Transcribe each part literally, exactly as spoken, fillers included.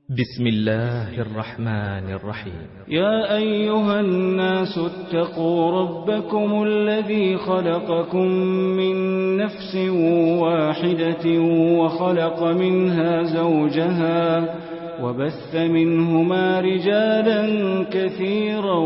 بسم الله الرحمن الرحيم. يا أيها الناس اتقوا ربكم الذي خلقكم من نفس واحدة وخلق منها زوجها وبث منهما رجالا كثيرا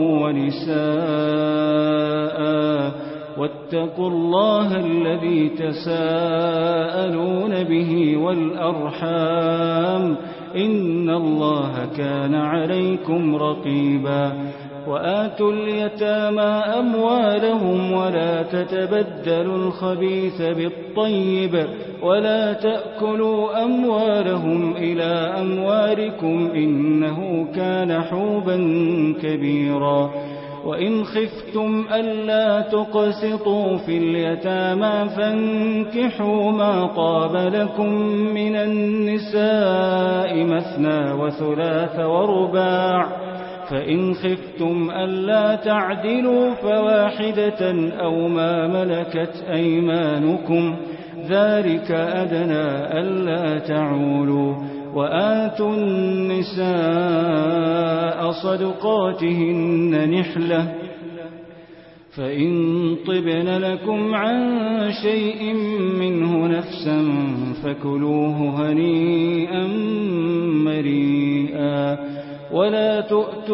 ونساء واتقوا الله الذي تساءلون به والأرحام إن الله كان عليكم رقيبا. وآتوا اليتامى أموالهم ولا تتبدلوا الخبيث بالطيب ولا تأكلوا أموالهم إلى أموالكم إنه كان حوبا كبيرا. وإن خفتم ألا تقسطوا في اليتامى فانكحوا ما طاب لكم من النساء مثنى وثلاث ورباع، فإن خفتم ألا تعدلوا فواحدة أو ما ملكت أيمانكم ذلك أدنى ألا تعولوا. وآتوا النساء صدقاتهن نحلة فإن طبن لكم عن شيء منه نفسا فكلوه هنيئا مريئا. ولا تؤتوا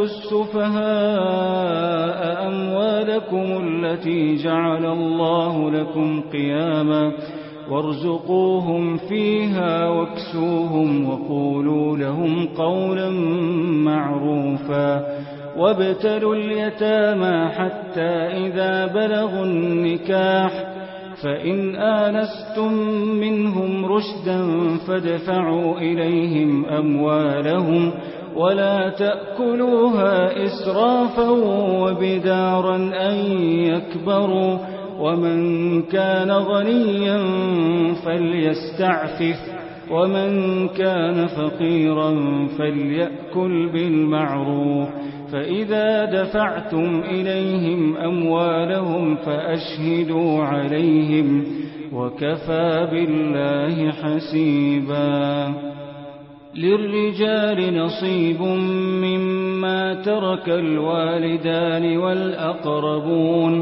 السفهاء أموالكم التي جعل الله لكم قياما وارزقوهم فيها واكسوهم وقولوا لهم قولا معروفا. وابتلوا اليتامى حتى إذا بلغوا النكاح فإن آنستم منهم رشدا فادفعوا إليهم أموالهم ولا تأكلوها إسرافا وبدارا أن يكبروا. ومن كان غنيا فليستعفف ومن كان فقيرا فليأكل بالمعروف. فإذا دفعتم إليهم أموالهم فأشهدوا عليهم وكفى بالله حسيبا. للرجال نصيب مما ترك الوالدان والأقربون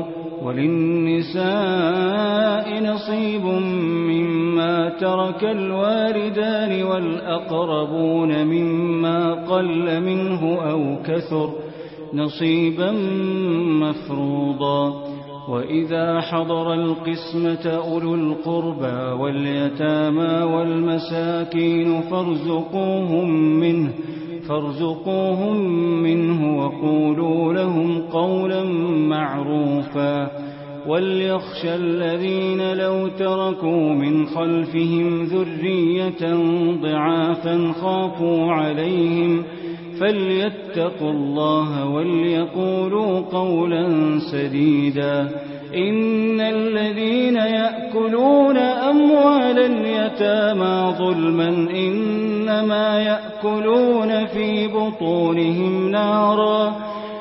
وللنساء نصيب مما ترك الوالدان والأقربون مما قل منه أو كثر نصيبا مفروضا. وإذا حضر القسمة أولو القربى واليتامى والمساكين فارزقوهم منه فارزقوهم منه وقولوا لهم قولا معروفا. وليخشى الذين لو تركوا من خلفهم ذرية ضعافا خافوا عليهم فليتقوا الله وليقولوا قولا سديدا. إن الذين يأكلون أموال اليتامى ظلما إنما يأكلون في بطونهم نارا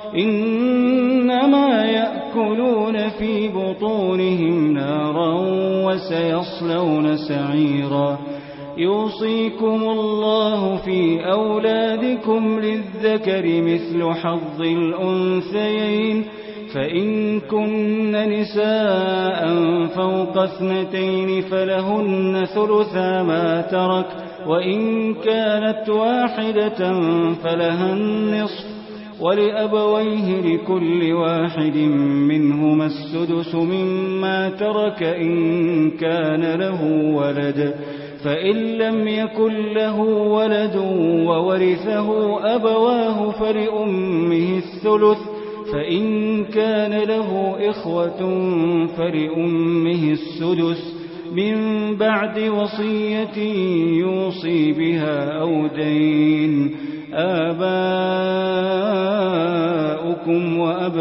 إنما يأكلون في بطونهم نارا وسيصلون سعيرا. يوصيكم الله في أولادكم للذكر مثل حظ الأنثيين فإن كن نساء فوق اثنتين فلهن ثلثا ما ترك وإن كانت واحدة فلها النصف ولأبويه لكل واحد منهما السدس مما ترك إن كان له ولد فإن لم يكن له ولد وورثه أبواه فلأمه الثلث فإن كان له إخوة فلأمه السدس من بعد وصية يوصي بها أو دين. آباؤكم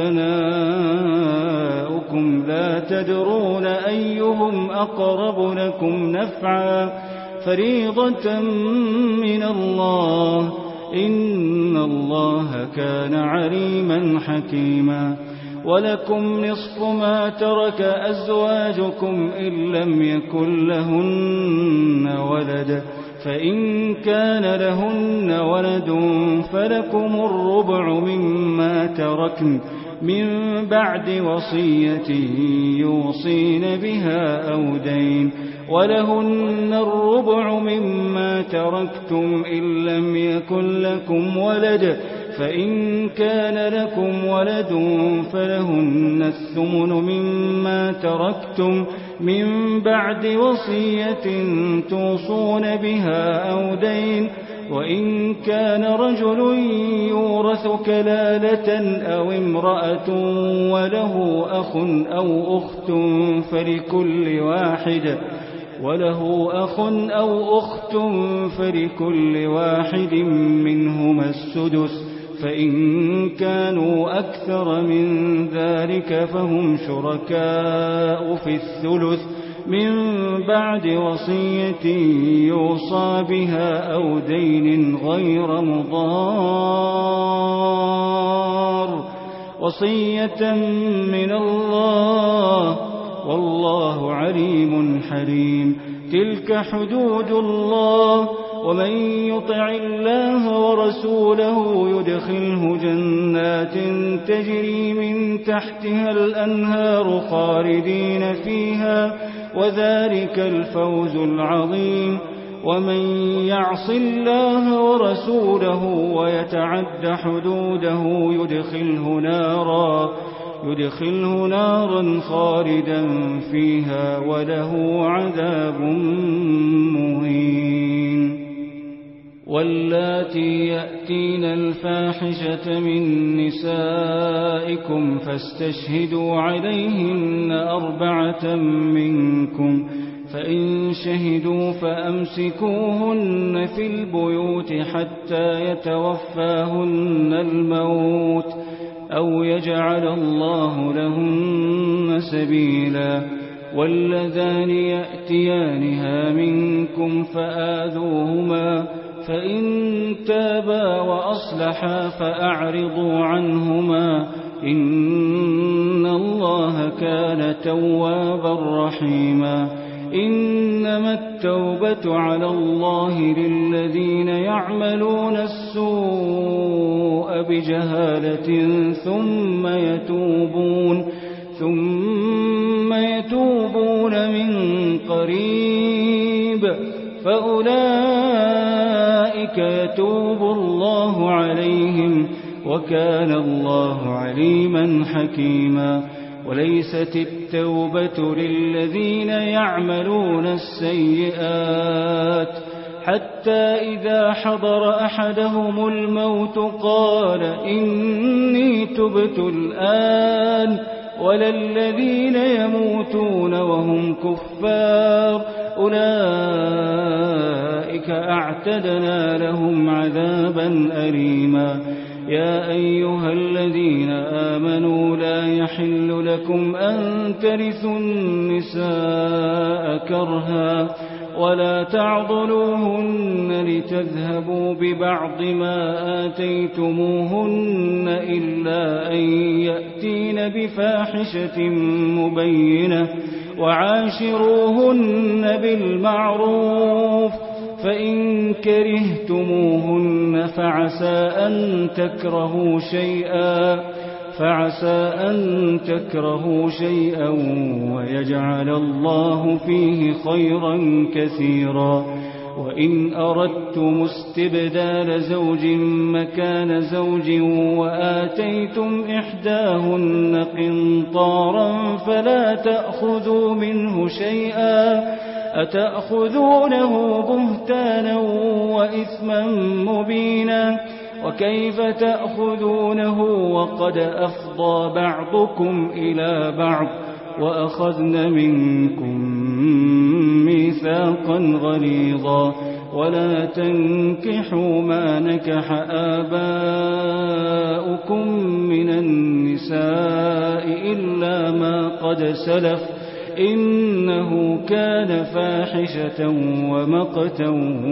وأبناؤكم لا تدرون أيهم أقرب لكم نفعا فريضة من الله إن الله كان عليما حكيما. ولكم نصف ما ترك أزواجكم إن لم يكن لهن ولد فإن كان لهن ولد فلكم الربع مما تركن من بعد وصية يوصين بها أو دين، ولهن الربع مما تركتم إن لم يكن لكم ولد، فإن كان لكم ولد فلهن الثمن مما تركتم من بعد وصية توصون بها أو دين، وإن كان رجل يورث كلالة أو امرأة وله أخ أو أخت فلكل واحد وله أخ أو أخت فلكل واحد منهما السدس، فإن كانوا أكثر من ذلك فهم شركاء في الثلث من بعد وصية يوصى بها أو دين غير مضار، وصية من الله والله عليم حليم. تلك حدود الله، ومن يطع الله ورسوله يدخله جنات تجري من تحتها الأنهار خالدين فيها، وذلك الفوز العظيم. ومن يعص الله ورسوله ويتعد حدوده يدخله نارا يدخله نارا خالدا فيها وله عذاب مهين. واللاتي يأتين الفاحشة من نسائكم فاستشهدوا عليهن أربعة منكم، فإن شهدوا فأمسكوهن في البيوت حتى يتوفاهن الموت أو يجعل الله لهن سبيلا. واللذان يأتيانها منكم فآذوهما، فإن تابا وأصلحا فأعرضوا عنهما، إن الله كان توابا رحيما. إنما التوبة على الله للذين يعملون السوء بجهالة ثم يتوبون ثم يتوبون من قريب فأولئك يتوب الله عليهم، وكان الله عليما حكيما. وليست التوبة للذين يعملون السيئات حتى إذا حضر أحدهم الموت قال إني تبت الآن، ولا الذين يموتون وهم كفار أولئك أعتدنا لهم عذابا أليما. يا أيها الذين آمنوا لا يحل لكم أن ترثوا النساء كرها ولا تعضلوهن لتذهبوا ببعض ما آتيتموهن إلا أن يأتين بفاحشة مبينة، وعاشروهن بالمعروف، فإن كرهتموهن فعسى أن تكرهوا شيئا فعسى أن تكرهوا شيئا ويجعل الله فيه خيرا كثيرا. وإن أردتم استبدال زوج مكان زوج وآتيتم إحداهن قنطارا فلا تأخذوا منه شيئا، أتأخذونه بهتانا وإثما مبينا، وكيف تأخذونه وقد أفضى بعضكم إلى بعض وأخذن منكم ميثاقا غليظا. ولا تنكحوا ما نكح آباؤكم من النساء إلا ما قد سلف إنه كان فاحشة ومقتا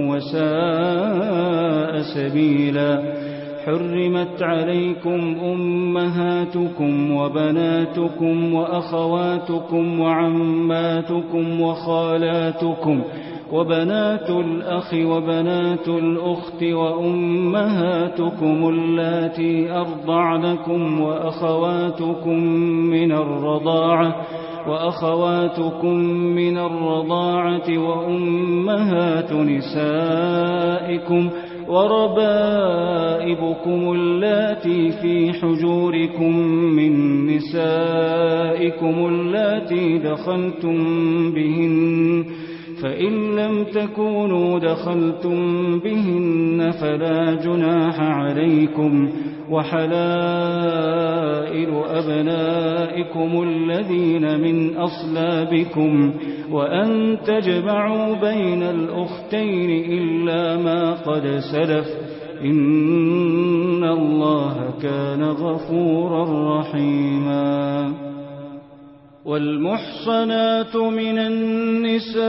وساء سبيلا. حرمت عليكم أمهاتكم وبناتكم وأخواتكم وعماتكم وخالاتكم وبنات الأخ وبنات الأخت وأمهاتكم اللاتي أرضعنكم وأخواتكم من الرضاعة وأخواتكم من الرضاعة وأمهات نسائكم وربائبكم اللاتي في حجوركم من نسائكم اللاتي دخلتم بهن، فإن لم تكونوا دخلتم بهن فلا جناح عليكم، وحلائل أبنائكم الذين من أصلابكم، وأن تجمعوا بين الأختين إلا ما قد سلف، إن الله كان غفورا رحيما. والمحصنات من النساء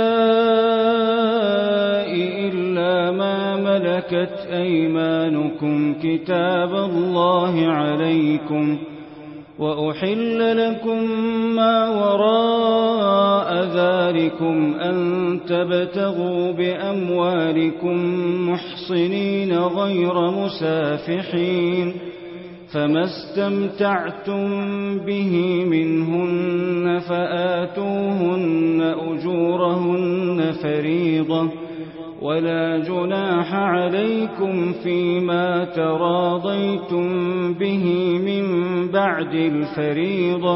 إلا ما ملكت أيمانكم كتاب الله عليكم، وأحل لكم ما وراء ذلكم أن تبتغوا بأموالكم محصنين غير مسافحين، فما استمتعتم به منهن فآتوهن أجورهن فريضة، ولا جناح عليكم فيما تراضيتم به من بعد الفريضة،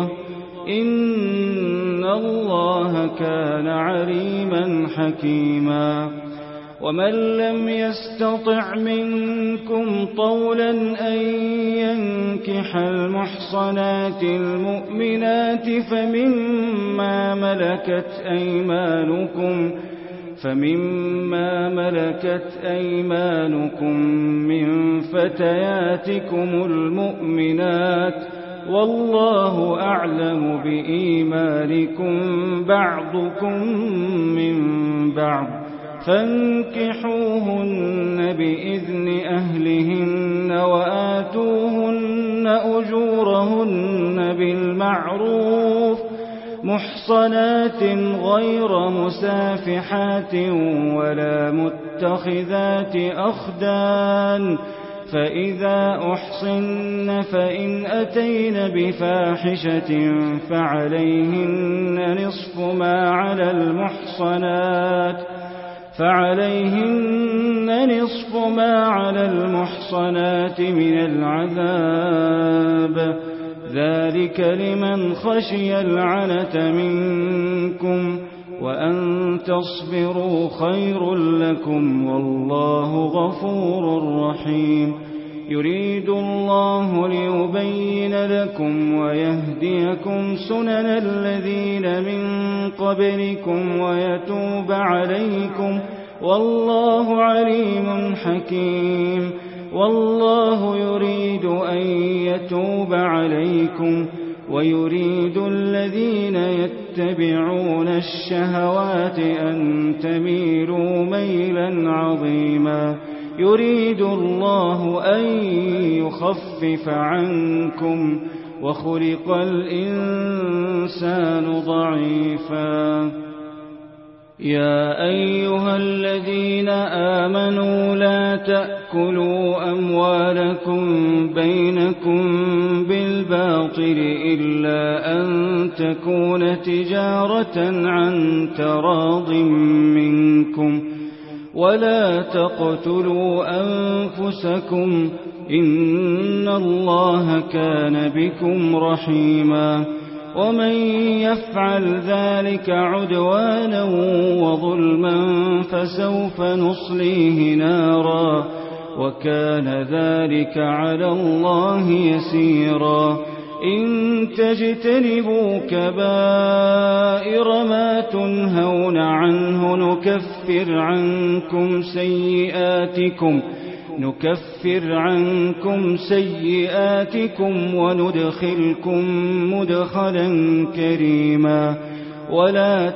إن الله كان عليما حكيما. ومن لم يستطع منكم طولا أن ينكح المحصنات المؤمنات فمما ملكت أيمانكم فمما ملكت أيمانكم من فتياتكم المؤمنات، والله أعلم بإيمانكم بعضكم من بعض، فانكحوهن بإذن أهلهن وآتوهن أجورهن بالمعروف محصنات غير مسافحات ولا متخذات أخدان، فإذا أحصن فإن أتين بفاحشة فعليهن نصف ما على المحصنات فعليهن نصف ما على المحصنات من العذاب، ذلك لمن خشي العنة منكم، وأن تصبروا خير لكم، والله غفور رحيم. يريد الله ليبين لكم ويهديكم سنن الذين من قبلكم ويتوب عليكم، والله عليم حكيم. والله يريد أن يتوب عليكم ويريد الذين يتبعون الشهوات أن تميلوا ميلا عظيما. يريد الله أن يخفف عنكم وخلق الإنسان ضعيفا. يا أيها الذين آمنوا لا تأكلوا أموالكم بينكم بالباطل إلا أن تكون تجارة عن تراض منكم، ولا تقتلوا أنفسكم إن الله كان بكم رحيما. ومن يفعل ذلك عدوانا وظلما فسوف نصليه نارا، وكان ذلك على الله يسيرا. إن تجتنبوا كبائر ما تنهون عنه نكفر عنكم سيئاتكم نكفر عنكم سيئاتكم وندخلكم مدخلا كريما. ولا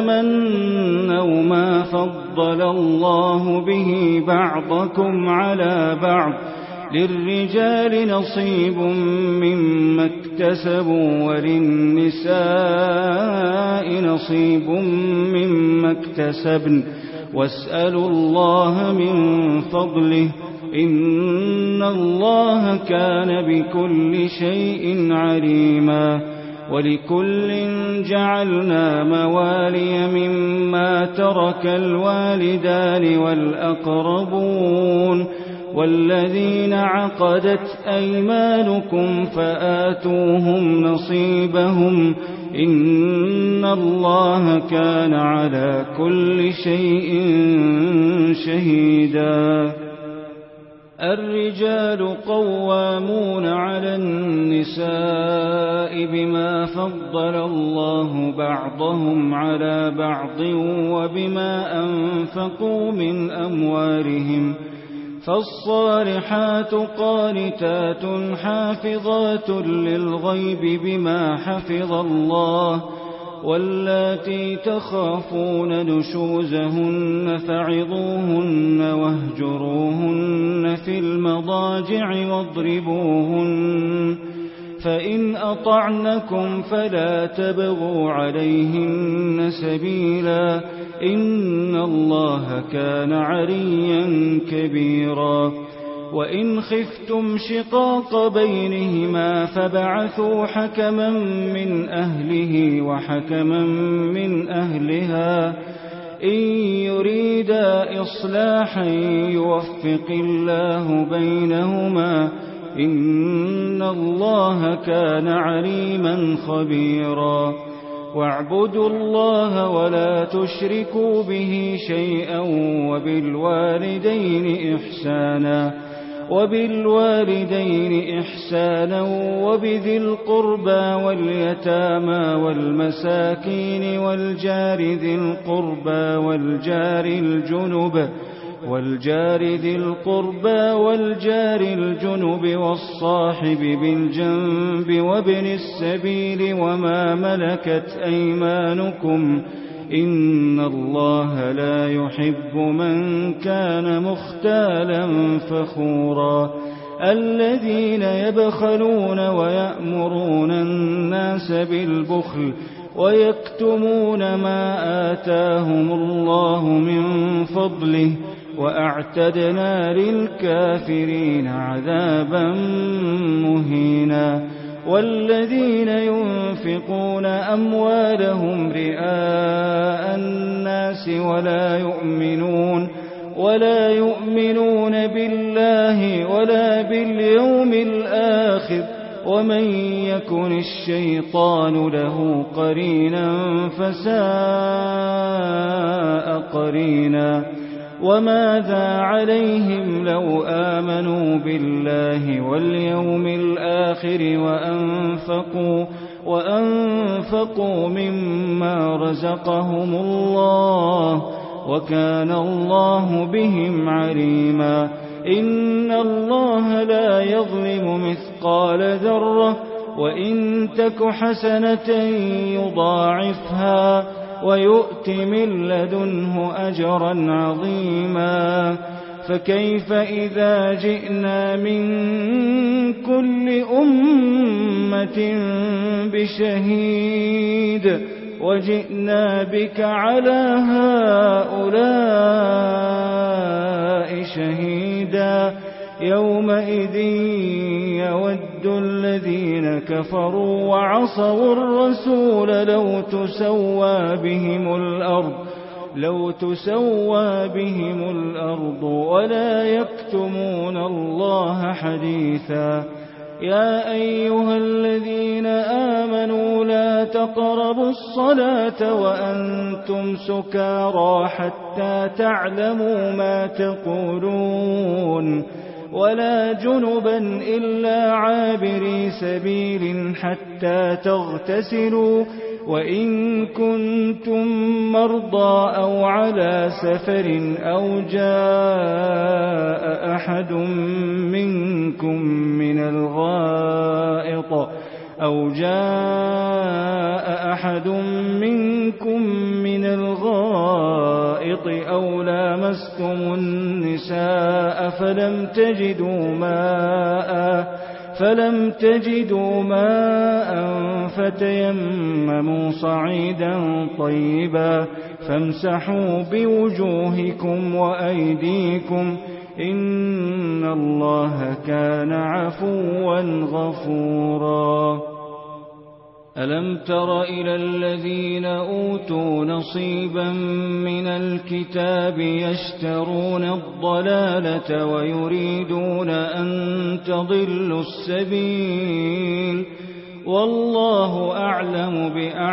تتمنوا ما فضل الله به بعضكم على بعض، للرجال نصيب مما اكتسبوا وللنساء نصيب مما اكتسبن، واسألوا الله من فضله إن الله كان بكل شيء عليما ولكل جعلنا موالي مما ترك الوالدان والأقربون والذين عقدت أيمانكم فآتوهم نصيبهم إن الله كان على كل شيء شهيدا. الرجال قوامون على النساء بما فضل الله بعضهم على بعض وبما أنفقوا من أموالهم فالصالحات قانتات حافظات للغيب بما حفظ الله واللاتي تخافون نشوزهن فعظوهن واهجروهن في المضاجع واضربوهن فإن أطعنكم فلا تبغوا عليهن سبيلا إن الله كان عليا كبيرا. وإن خفتم شقاق بينهما فبعثوا حكما من أهله وحكما من أهلها إن يريدا إصلاحا يوفق الله بينهما إن الله كان عليما خبيرا. واعبدوا الله ولا تشركوا به شيئا وبالوالدين إحسانا وبالوالدين إحسانا وبذي القربى واليتامى والمساكين والجار ذي القربى والجار الجنب والجار ذي القربى والجار الجنب والصاحب بالجنب وابن السبيل وما ملكت أيمانكم إن الله لا يحب من كان مختالا فخورا. الذين يبخلون ويأمرون الناس بالبخل ويكتمون ما آتاهم الله من فضله وأعتدنا للكافرين عذابا مهينا. والذين ينفقون أموالهم رئاء الناس ولا يؤمنون ولا يؤمنون بالله ولا باليوم الآخر ومن يكن الشيطان له قرينا فساء قرينا. وماذا عليهم لو آمنوا بالله واليوم الآخر وأنفقوا, وأنفقوا مما رزقهم الله وكان الله بهم عليما. إن الله لا يظلم مثقال ذرة وإن تك حسنة يضاعفها ويؤت من لدنه أجرا عظيما. فكيف إذا جئنا من كل أمة بشهيد وجئنا بك على هؤلاء شهيدا. يومئذ يود الذين كفروا وعصوا الرسول لو تسوى بهم الأرض لو تسوى بهم الأرض ولا يكتمون الله حديثا. يا أيها الذين آمنوا لا تقربوا الصلاة وأنتم سكارى حتى تعلموا ما تقولون ولا جنبا إلا عابري سبيل حتى تغتسلوا وإن كنتم مرضى أو على سفر أو جاء أحد منكم من الغائط أو جاء أحد منكم من الغائط أو لامستم النساء فلم تجدوا ماء فلم تجدوا ماء فتيمموا صعيدا طيبا فامسحوا بوجوهكم وأيديكم إن الله كان عفوا غفورا. ألم تر إلى الذين أوتوا نصيبا من الكتاب يشترون الضلالة ويريدون أن تضلوا السبيل والله أعلم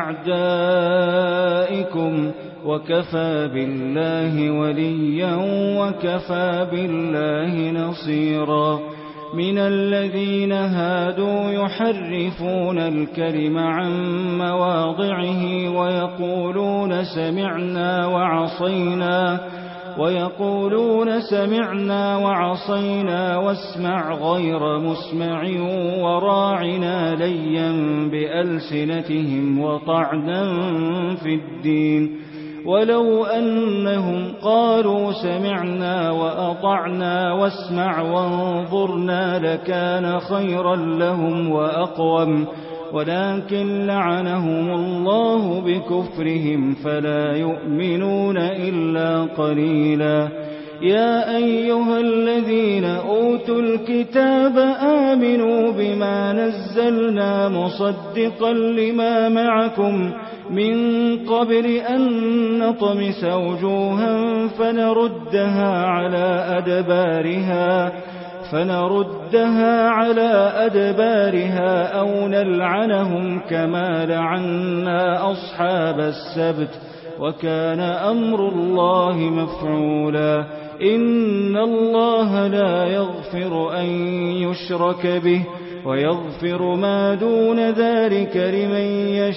بأعدائكم وكفى بالله وليا وكفى بالله نصيرا. من الذين هادوا يحرفون الكلم عن مواضعه ويقولون سمعنا وعصينا ويقولون سمعنا وعصينا واسمع غير مسمع وراعنا ليا بألسنتهم وطعنا في الدين ولو أنهم قالوا سمعنا وأطعنا واسمع وانظرنا لكان خيرا لهم وأقوم ولكن لعنهم الله بكفرهم فلا يؤمنون إلا قليلا. يا أيها الذين أوتوا الكتاب آمنوا بما نزلنا مصدقا لما معكم من قبل أن نطمس وجوها فنردها على أدبارها فنردها على أدبارها أو نلعنهم كما لعنا أصحاب السبت وكان أمر الله مفعولا. إن الله لا يغفر أن يشرك به ويغفر ما دون ذلك لمن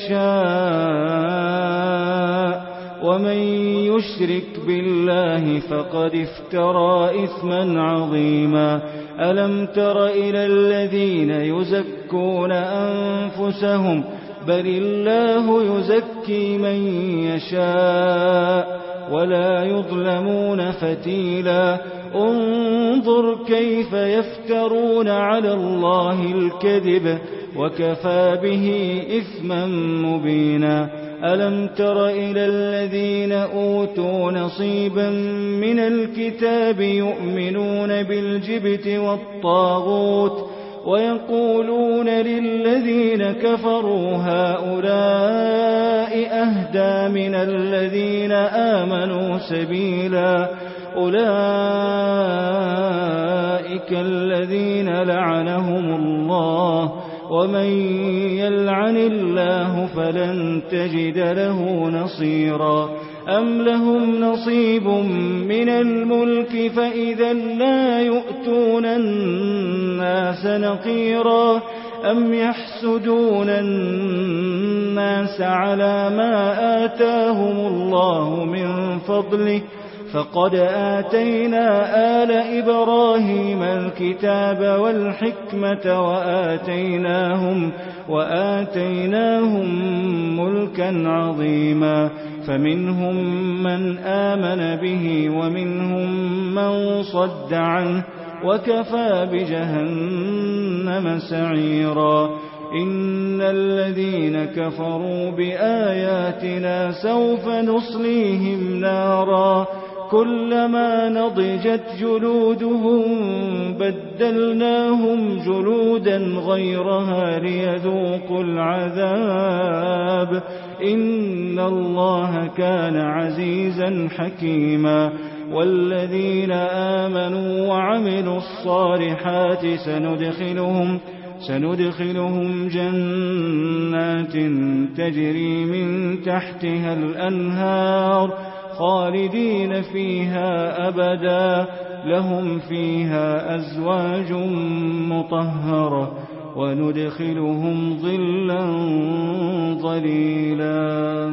يشاء ومن يشرك بالله فقد افترى إثما عظيما. ألم تر إلى الذين يزكون أنفسهم بل الله يزكي من يشاء ولا يظلمون فتيلا. انظر كيف يفترون على الله الكذب وكفى به إثما مبينا. ألم تر إلى الذين أوتوا نصيبا من الكتاب يؤمنون بالجبت والطاغوت ويقولون للذين كفروا هؤلاء أهدى من الذين آمنوا سبيلا. أولئك الذين لعنهم الله ومن يلعن الله فلن تجد له نصيرا. أم لهم نصيب من الملك فإذا لا يؤتون الناس نقيرا. أم يحسدون الناس على ما آتاهم الله من فضله فقد آتينا آل إبراهيم الكتاب والحكمة وآتيناهم, وآتيناهم ملكا عظيما. فمنهم من آمن به ومنهم من صد عنه وكفى بجهنم سعيرا. إن الذين كفروا بآياتنا سوف نصليهم نارا كلما نضجت جلودهم بدلناهم جلودا غيرها ليذوقوا العذاب إن الله كان عزيزا حكيما. والذين آمنوا وعملوا الصالحات سندخلهم سندخلهم جنات تجري من تحتها الأنهار خالدين فيها أبدا لهم فيها أزواج مطهرة وندخلهم ظلا ظليلا.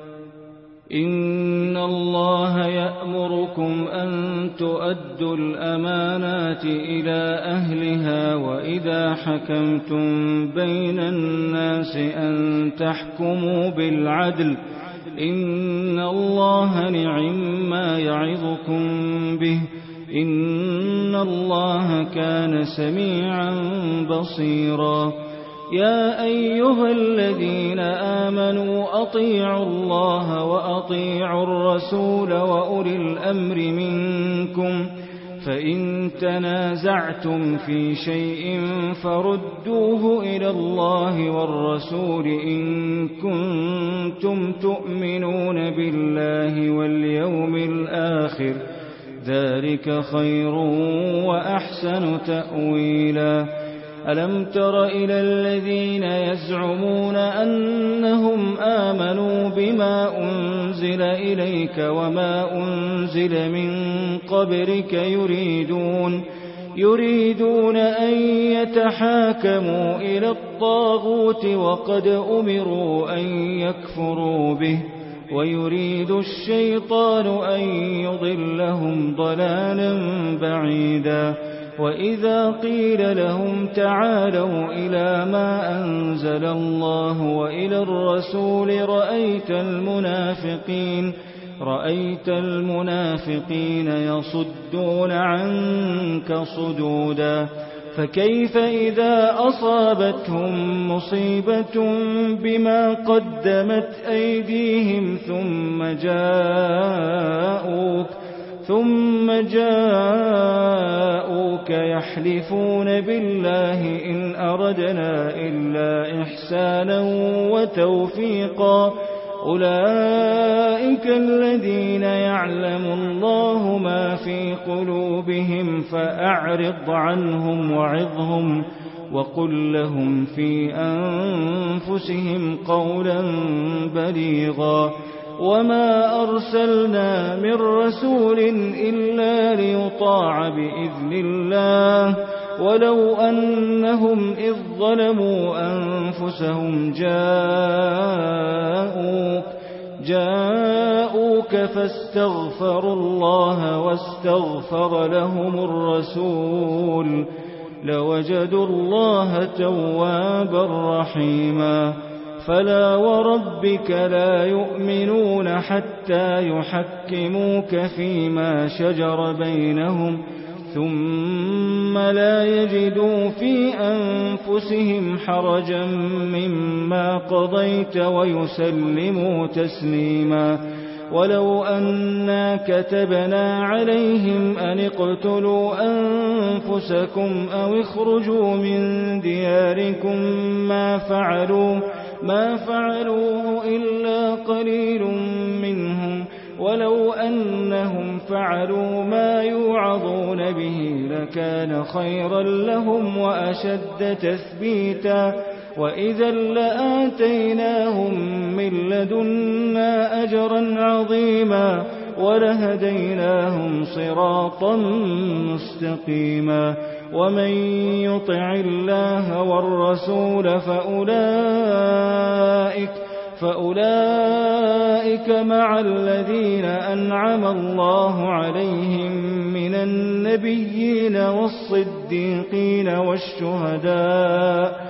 إن الله يأمركم أن تؤدوا الأمانات إلى أهلها وإذا حكمتم بين الناس أن تحكموا بالعدل إن الله نعم ما يعظكم به إن الله كان سميعا بصيرا يا أيها الذين آمنوا أطيعوا الله وأطيعوا الرسول وأولي الأمر منكم فإن تنازعتم في شيء فردوه إلى الله والرسول إن كنتم تؤمنون بالله واليوم الآخر ذلك خير وأحسن تأويلا ألم تر إلى الذين يزعمون أنهم آمنوا بما أنزل إليك وما أنزل من قبلك يريدون يريدون أن يتحاكموا إلى الطاغوت وقد أمروا أن يكفروا به ويريد الشيطان أن يضلهم ضلالا بعيدا وإذا قيل لهم تعالوا إلى ما أنزل الله وإلى الرسول رأيت المنافقين رأيت المنافقين يصدون عنك صدودا فكيف إذا أصابتهم مصيبة بما قدمت أيديهم ثم جاءوك ثم جاءوك يحلفون بالله إن أردنا إلا إحسانا وتوفيقا أولئك الذين يعلم الله ما في قلوبهم فأعرض عنهم وعظهم وقل لهم في أنفسهم قولا بليغا وما أرسلنا من رسول إلا ليطاع بإذن الله ولو أنهم إذ ظلموا أنفسهم جاءوك جاءوك فاستغفروا الله واستغفر لهم الرسول لوجدوا الله توابا رحيما فلا وربك لا يؤمنون حتى يحكموك فيما شجر بينهم ثم لا يجدوا في أنفسهم حرجا مما قضيت ويسلموا تسليما ولو أنا كتبنا عليهم أن اقتلوا أنفسكم أو اخرجوا من دياركم ما فعلوا ما فعلوه إلا قليل منهم ولو أنهم فعلوا ما يوعظون به لكان خيرا لهم وأشد تثبيتا وإذا لآتيناهم من لدنا أجرا عظيما ولهديناهم صراطا مستقيما ومن يطع الله والرسول فأولئك فأولئك مع الذين أنعم الله عليهم من النبيين والصديقين والشهداء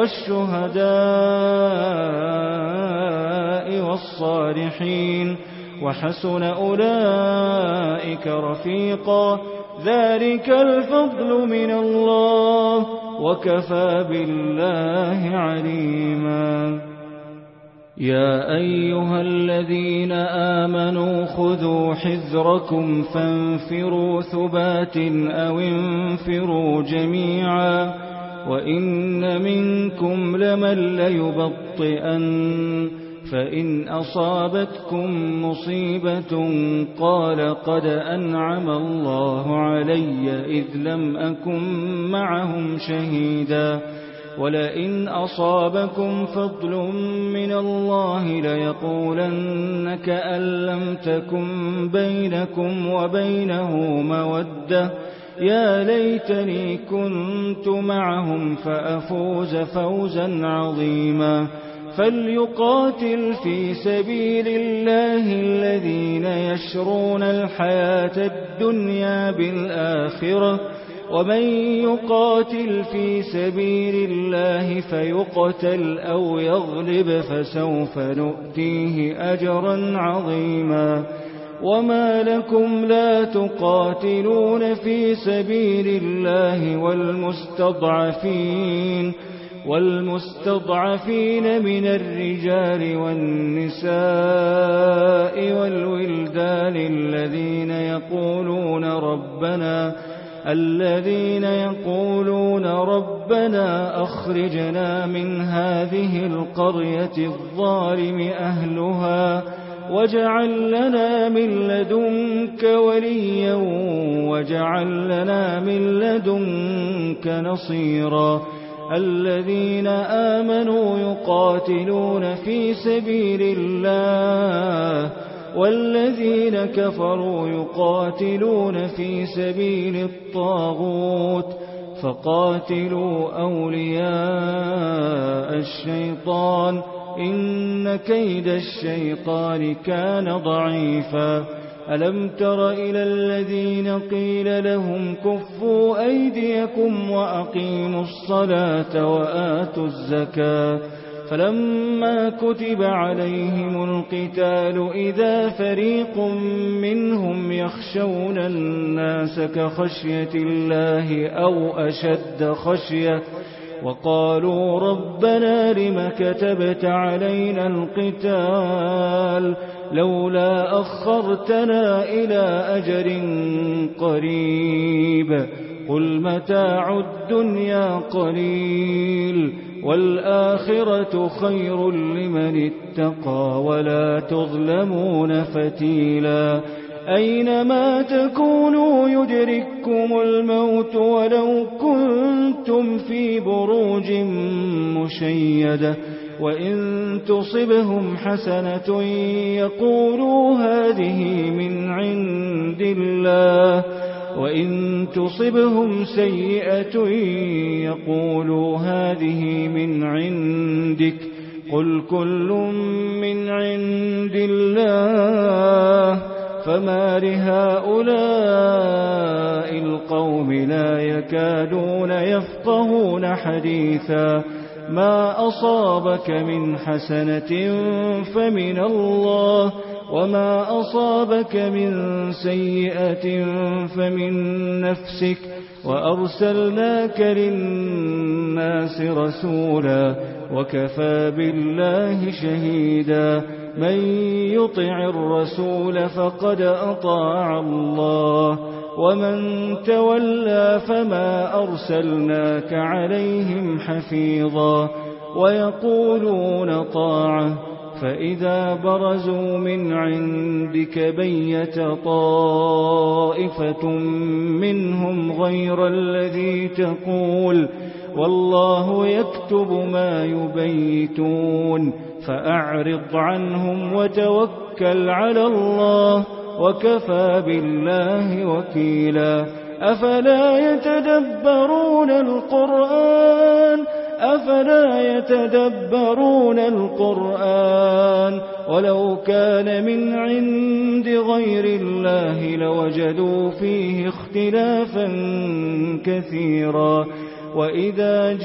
والشهداء والصالحين وحسن أولئك رفيقا ذلك الفضل من الله وكفى بالله عليما يا أيها الذين آمنوا خذوا حذركم فانفروا ثبات أو انفروا جميعا وإن منكم لمن ليبطئن فإن أصابتكم مصيبة قال قد أنعم الله علي إذ لم أكن معهم شهيدا ولئن أصابكم فضل من الله ليقولن كأن لم تكن بينكم وبينه مودة يا ليتني كنت معهم فأفوز فوزا عظيما فليقاتل في سبيل الله الذين يشرون الحياة الدنيا بالآخرة ومن يقاتل في سبيل الله فيقتل أو يغلب فسوف نؤتيه أجرا عظيما وما لكم لا تقاتلون في سبيل الله والمستضعفين والمستضعفين من الرجال والنساء والولدان الذين يقولون ربنا الذين يقولون ربنا أخرجنا من هذه القرية الظالم أهلها واجعل لنا من لدنك وليا واجعل لنا من لدنك نصيرا الذين آمنوا يقاتلون في سبيل الله والذين كفروا يقاتلون في سبيل الطاغوت فقاتلوا أولياء الشيطان إن كيد الشيطان كان ضعيفا ألم تر إلى الذين قيل لهم كفوا أيديكم وأقيموا الصلاة وآتوا الزكاة فلما كتب عليهم القتال إذا فريق منهم يخشون الناس كخشية الله أو أشد خشية وقالوا ربنا لم كتبت علينا القتال لولا أخرتنا إلى أجر قريب قل متاع الدنيا قليل والآخرة خير لمن اتقى ولا تظلمون فتيلا أينما تكونوا يدرككم الموت ولو كنتم في بروج مشيدة وإن تصبهم حسنة يقولوا هذه من عند الله وإن تصبهم سيئة يقولوا هذه من عندك قل كل من عند الله فما لهؤلاء القوم لا يكادون يفقهون حديثا ما أصابك من حسنة فمن الله وما أصابك من سيئة فمن نفسك وأرسلناك للناس رسولا وكفى بالله شهيدا من يطع الرسول فقد أطاع الله ومن تولى فما أرسلناك عليهم حفيظا ويقولون طاعة فإذا برزوا من عندك بيت طائفة منهم غير الذي تقول والله يكتب ما يبيتون فأعرض عنهم وتوكل على الله وكفى بالله وكيلا أفلا يتدبرون القرآن أفلا يتدبرون القرآن ولو كان من عند غير الله لوجدوا فيه اختلافا كثيرا وإذا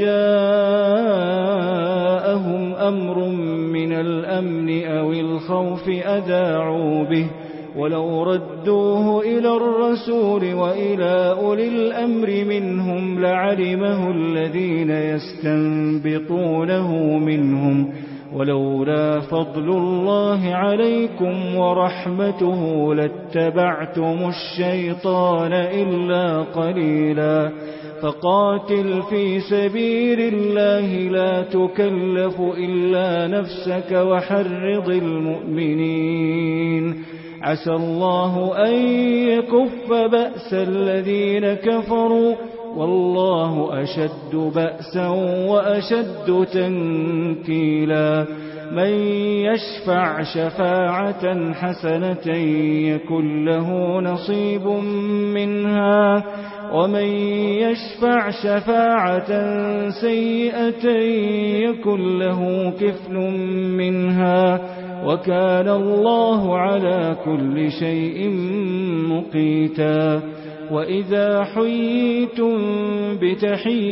جاءهم أمر من الأمن أو الخوف أذاعوا به ولو ردوه إلى الرسول وإلى أولي الأمر منهم لعلمه الذين يستنبطونه منهم ولولا فضل الله عليكم ورحمته لاتبعتم الشيطان إلا قليلا فقاتل في سبيل الله لا تكلف إلا نفسك وحرض المؤمنين عسى الله أن يكف بأس الذين كفروا والله أشد بأسا وأشد تنكيلا من يشفع شفاعة حسنة يكن له نصيب منها ومن يشفع شفاعة سيئة يكن له كفل منها وكان الله على كل شيء مقيتا وإذا حييتم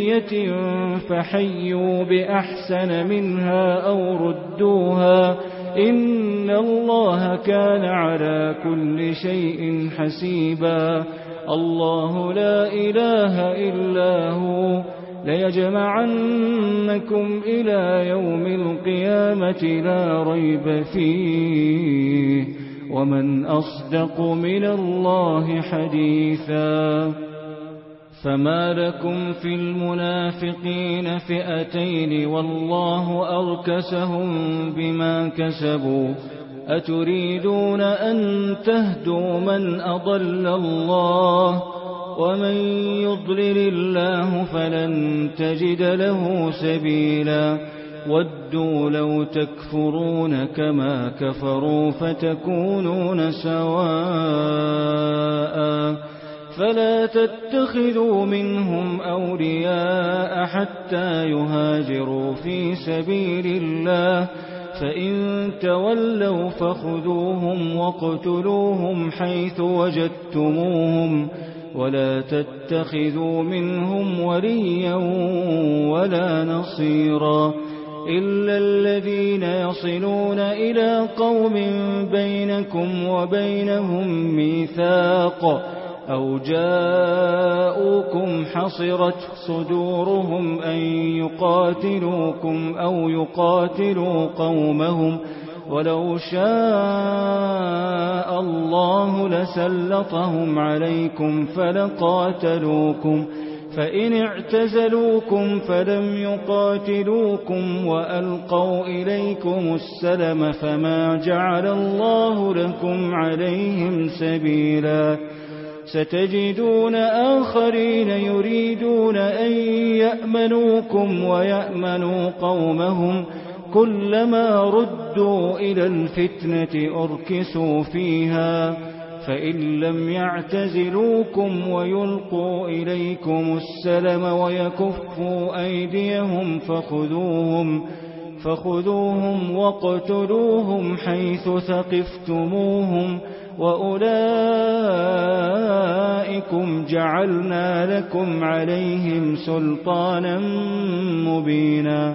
بتحية فحيوا بأحسن منها أو ردوها إن الله كان على كل شيء حسيبا الله لا إله إلا هو ليجمعنكم إلى يوم القيامة لا ريب فيه ومن أصدق من الله حديثا فما لكم في المنافقين فئتين والله أركسهم بما كسبوا أتريدون أن تهدوا من أضل الله ومن يضلل الله فلن تجد له سبيلا ودوا لو تكفرون كما كفروا فتكونون سواء فلا تتخذوا منهم أولياء حتى يهاجروا في سبيل الله فإن تولوا فخذوهم واقتلوهم حيث وجدتموهم ولا تتخذوا منهم وليا ولا نصيرا إلا الذين يصلون إلى قوم بينكم وبينهم ميثاق أو جاءوكم حصرت صدورهم أن يقاتلوكم أو يقاتلوا قومهم ولو شاء الله لسلطهم عليكم فلقاتلوكم فإن اعتزلوكم فلم يقاتلوكم وألقوا إليكم السلم فما جعل الله لكم عليهم سبيلا ستجدون آخرين يريدون أن يأمنوكم ويأمنوا قومهم كلما ردوا إلى الفتنة أركسوا فيها فإن لم يعتزلوكم ويلقوا إليكم السلم ويكفوا أيديهم فخذوهم فخذوهم واقتلوهم حيث ثقفتموهم وأولئكم جعلنا لكم عليهم سلطانا مبينا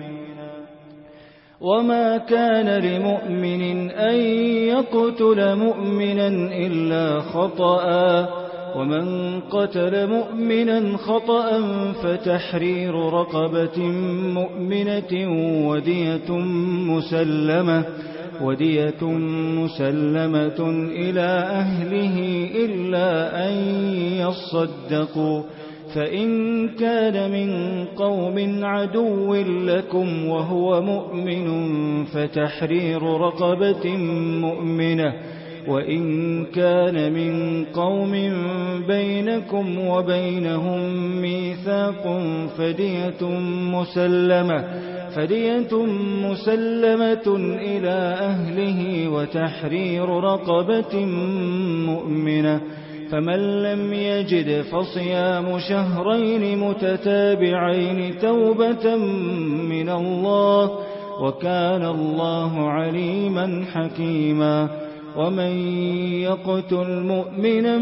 وما كان لمؤمن أن يقتل مؤمنا إلا خطأ ومن قتل مؤمنا خطأ فتحرير رقبة مؤمنة ودية مسلمة ودية مسلمة إلى أهله إلا أن يصدقوا فإن كان من قوم عدو لكم وهو مؤمن فتحرير رقبة مؤمنة وإن كان من قوم بينكم وبينهم ميثاق فدية مسلمة فدية مسلمة إلى أهله وتحرير رقبة مؤمنة فمن لم يجد فصيام شهرين متتابعين توبة من الله وكان الله عليما حكيما ومن يقتل مؤمنا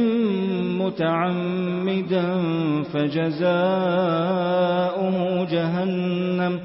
متعمدا فجزاؤه جهنم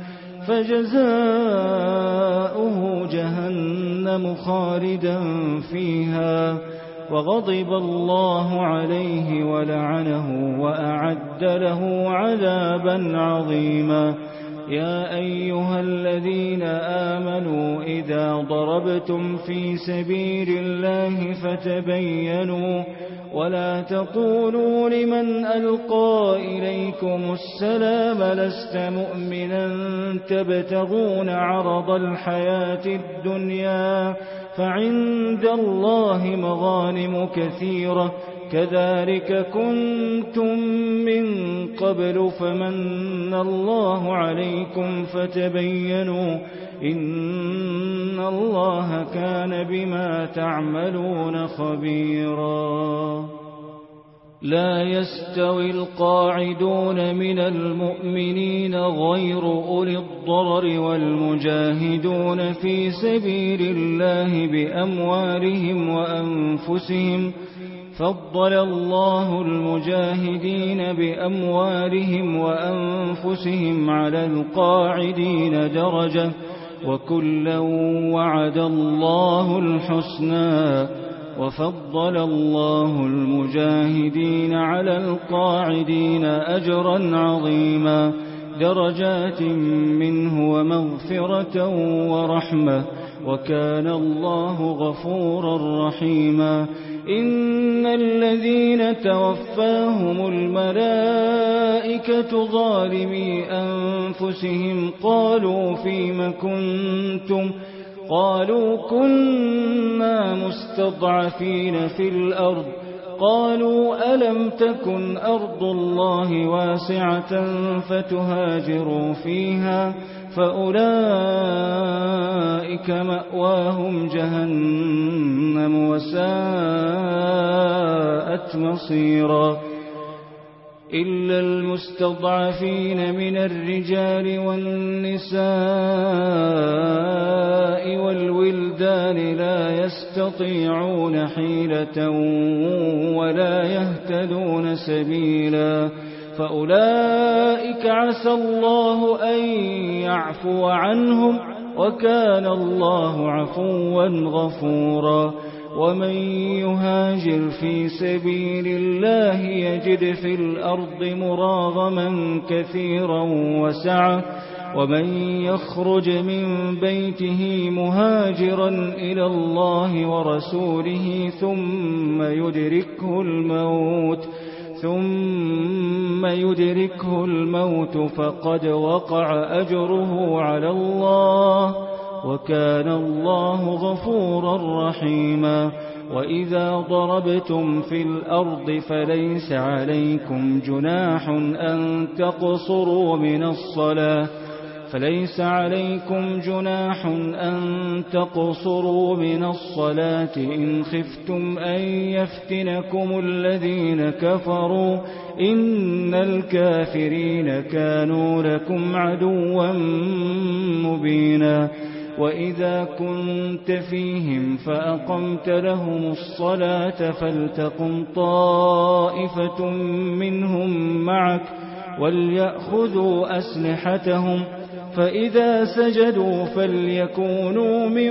فجزاؤه جهنم خالدا فيها وغضب الله عليه ولعنه وأعد له عذابا عظيما يا أيها الذين آمنوا إذا ضربتم في سبيل الله فتبينوا ولا تقولوا لمن ألقى إليكم السلام لست مؤمنا تبتغون عرض الحياة الدنيا فعند الله مغانم كثيرة كذلك كنتم من قبل فمن الله عليكم فتبينوا إن الله كان بما تعملون خبيرا لا يستوي القاعدون من المؤمنين غير أولي الضرر والمجاهدون في سبيل الله بأموالهم وأنفسهم فضل الله المجاهدين بأموالهم وأنفسهم على القاعدين درجة وكلا وعد الله الحسنى وفضل الله المجاهدين على القاعدين أجرا عظيما درجات منه ومغفرة ورحمة وكان الله غفورا رحيما إن الذين توفاهم الملائكة ظالمي أنفسهم قالوا فيم كنتم قالوا كنا مستضعفين في الأرض قالوا ألم تكن أرض الله واسعة فتهاجروا فيها فأولئك مأواهم جهنم وساءت مصيرا إلا المستضعفين من الرجال والنساء والولدان لا يستطيعون حيلة ولا يهتدون سبيلا فأولئك عسى الله أن يعفو عنهم وكان الله عفوا غفورا ومن يهاجر في سبيل الله يجد في الأرض مراغما كثيرا وسعة ومن يخرج من بيته مهاجرا إلى الله ورسوله ثم يدركه الموت ثم يدركه الموت فقد وقع أجره على الله وكان الله غفورا رحيما وإذا ضربتم في الأرض فليس عليكم جناح أن تقصروا من الصلاة فليس عليكم جناح أن تقصروا من الصلاة إن خفتم أن يفتنكم الذين كفروا إن الكافرين كانوا لكم عدوا مبينا وإذا كنت فيهم فأقمت لهم الصلاة فلتقم طائفة منهم معك وليأخذوا أسلحتهم فإذا سجدوا فليكونوا من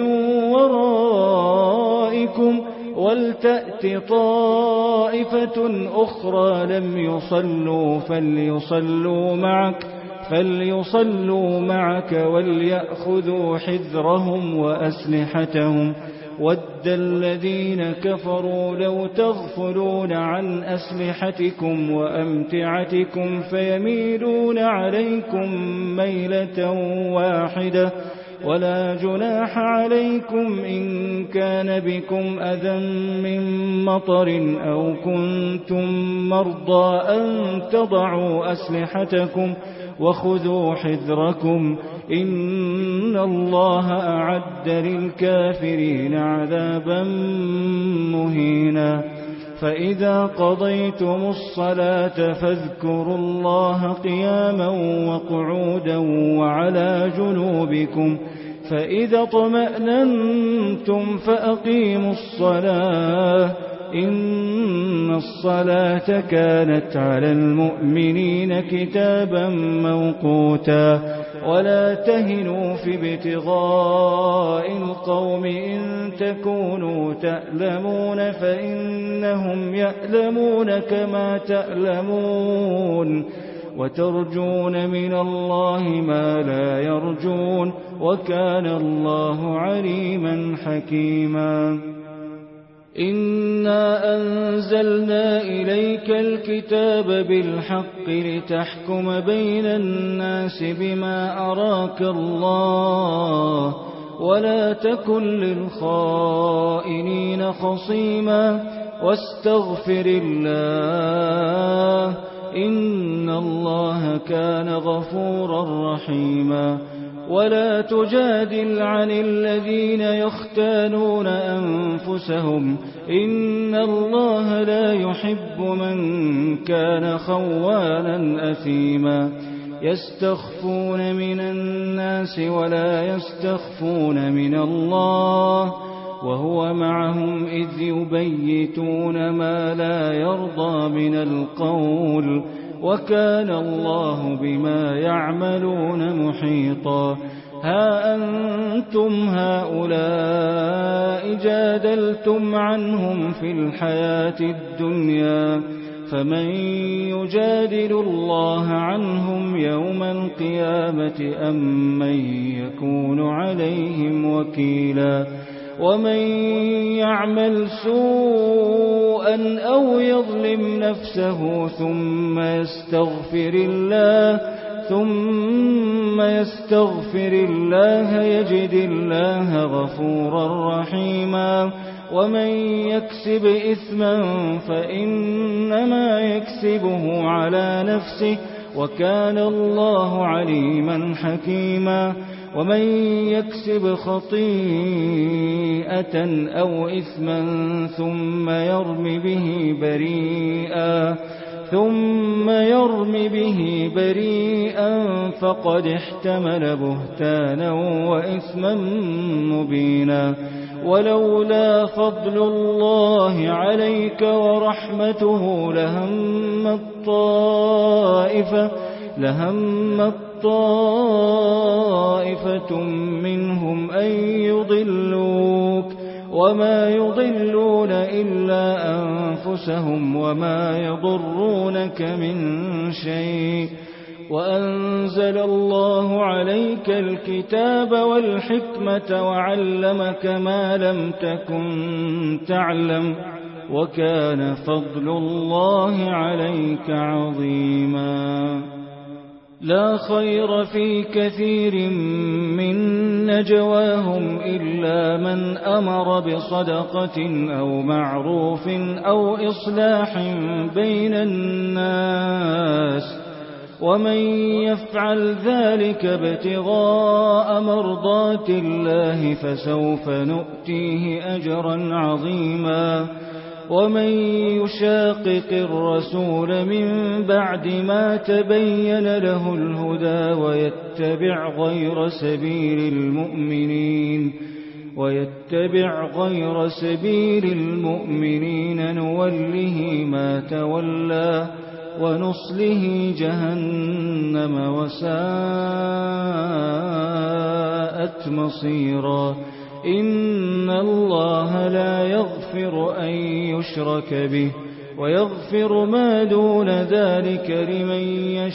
ورائكم ولتأت طائفة أخرى لم يصلوا فليصلوا معك فليصلوا معك وليأخذوا حذرهم وأسلحتهم ود الذين كفروا لو تغفلون عن أسلحتكم وأمتعتكم فيميلون عليكم ميلة واحدة ولا جناح عليكم إن كان بكم أذى من مطر أو كنتم مرضى أن تضعوا أسلحتكم وخذوا حذركم إن الله أعد للكافرين عذابا مهينا فإذا قضيتم الصلاة فاذكروا الله قياما وقعودا وعلى جنوبكم فإذا اطمأننتم فأقيموا الصلاة إن الصلاة كانت على المؤمنين كتابا موقوتا ولا تهنوا في ابتغاء القوم إن تكونوا تألمون فإنهم يألمون كما تألمون وترجون من الله ما لا يرجون وكان الله عليما حكيما إنا أنزلنا إليك الكتاب بالحق لتحكم بين الناس بما أراك الله ولا تكن للخائنين خصيما واستغفر الله إن الله كان غفورا رحيما ولا تجادل عن الذين يختانون أنفسهم إن الله لا يحب من كان خوانا أثيما يستخفون من الناس ولا يستخفون من الله وهو معهم إذ يبيتون ما لا يرضى من القول وكان الله بما يعملون محيطا ها أنتم هؤلاء جادلتم عنهم في الحياة الدنيا فمن يجادل الله عنهم يوم القيامة أم من يكون عليهم وكيلا ومن يعمل سوءا أو يظلم نفسه ثم يستغفر الله ثم يستغفر الله يجد الله غفورا رحيما ومن يكسب إثما فإنما يكسبه على نفسه وكان الله عليما حكيما ومن يكسب خطيئة أو إثما ثم يرم به بريئا ثم يرم به بريئا فقد احتمل بهتانا وإثما مبينا ولولا فضل الله عليك ورحمته لهم الطائفة لهم الطائفة منهم أن يضلوك وما يضلون إلا أنفسهم وما يضرونك من شيء وأنزل الله عليك الكتاب والحكمة وعلمك ما لم تكن تعلم وكان فضل الله عليك عظيما لا خير في كثير من نجواهم إلا من أمر بصدقة أو معروف أو إصلاح بين الناس ومن يفعل ذلك ابتغاء مرضات الله فسوف نؤتيه أجرا عظيما ومن يشاقق الرسول من بعد ما تبين له الهدى ويتبع غير سبيل المؤمنين ويتبع غير سبيل المؤمنين نوله ما تولى ونصله جهنم وساءت مصيرا إن الله لا يغفر أن يشرك به ويغفر ما دون ذلك لمن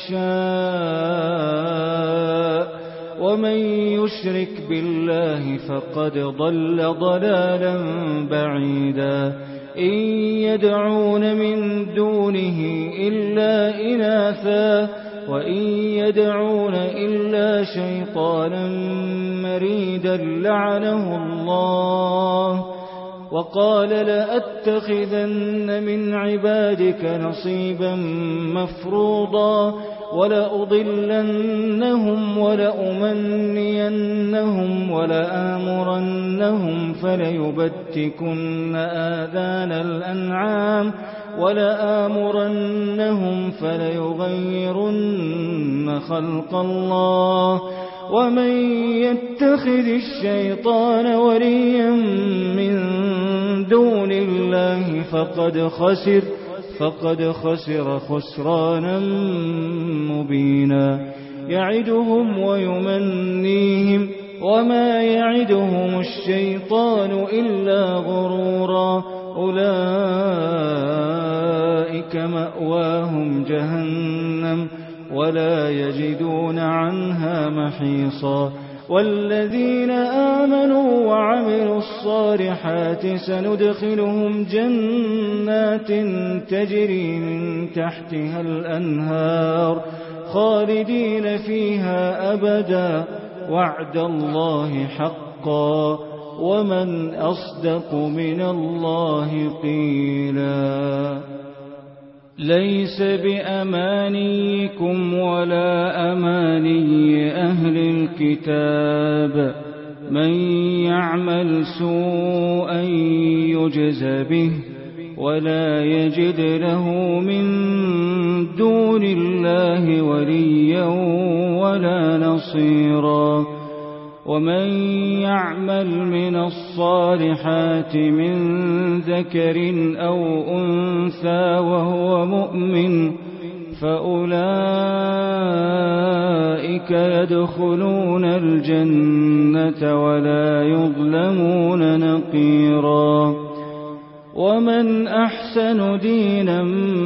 يشاء ومن يشرك بالله فقد ضل ضلالا بعيدا إن يدعون من دونه إلا إناثا وإن يدعون إلا شيطانا مريدا لعنه الله وقال لأتخذن من عبادك نصيبا مفروضا ولأضلنهم ولأمنينهم ولآمرنهم فليبتكن آذان الأنعام ولآمرنهم فليغيرن خلق الله ومن يتخذ الشيطان وليا من دون الله فقد خسر فقد خسر خسرانا مبينا يعدهم ويمنيهم وما يعدهم الشيطان إلا غرورا أولئك مأواهم جهنم ولا يجدون عنها محيصا والذين آمنوا وعملوا الصالحات سندخلهم جنات تجري من تحتها الأنهار خالدين فيها أبدا وعد الله حقا ومن أصدق من الله قيلا ليس بأمانيكم ولا أماني أهل الكتاب من يعمل سوءا يجز به ولا يجد له من دون الله وليا ولا نصيرا ومن يعمل من الصالحات من ذكر أو أنثى وهو مؤمن فأولئك أولئك يدخلون الجنة ولا يظلمون نقيرا ومن أحسن دينا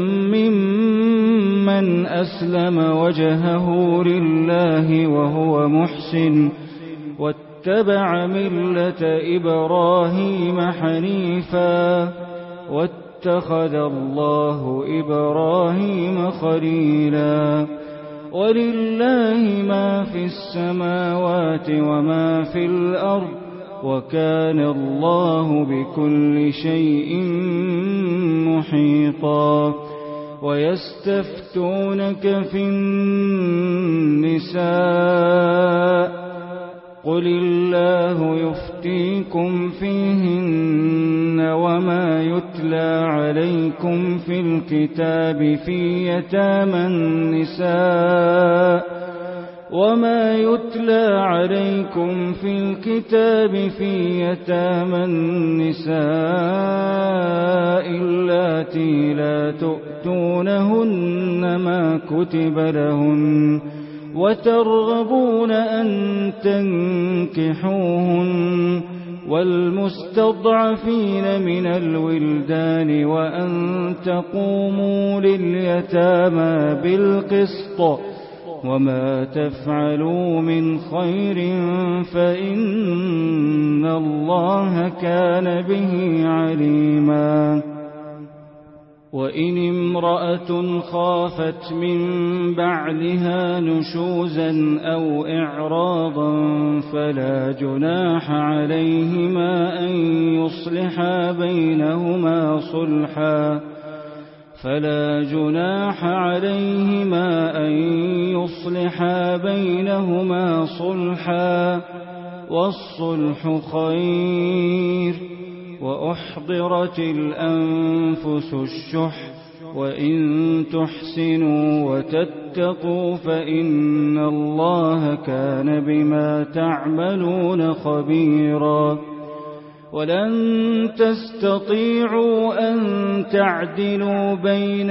ممن أسلم وجهه لله وهو محسن واتبع ملة إبراهيم حنيفا واتخذ الله إبراهيم خليلا ولله ما في السماوات وما في الأرض وكان الله بكل شيء محيطا ويستفتونك في النساء قل الله يفتيكم فيهن وما يتلى عليكم في الكتاب في يتامى النساء وما يتلى عليكم في الكتاب في يتامى النساء اللاتي لا تؤتونهن ما كتب لهن وترغبون أن تنكحوهن والمستضعفين من الولدان وأن تقوموا لليتامى بالقسط وما تفعلوا من خير فإن الله كان به عليما وإن امرأة خافت من بعلها نشوزا أو إعراضا فلا جناح عليهما أن يصلحا بينهما صلحا فلا جناح عليهما أن يصلحا بينهما صلحا والصلح خير وأحضرت الأنفس الشح وإن تحسنوا وتتقوا فإن الله كان بما تعملون خبيرا ولن تستطيعوا أن تعدلوا بين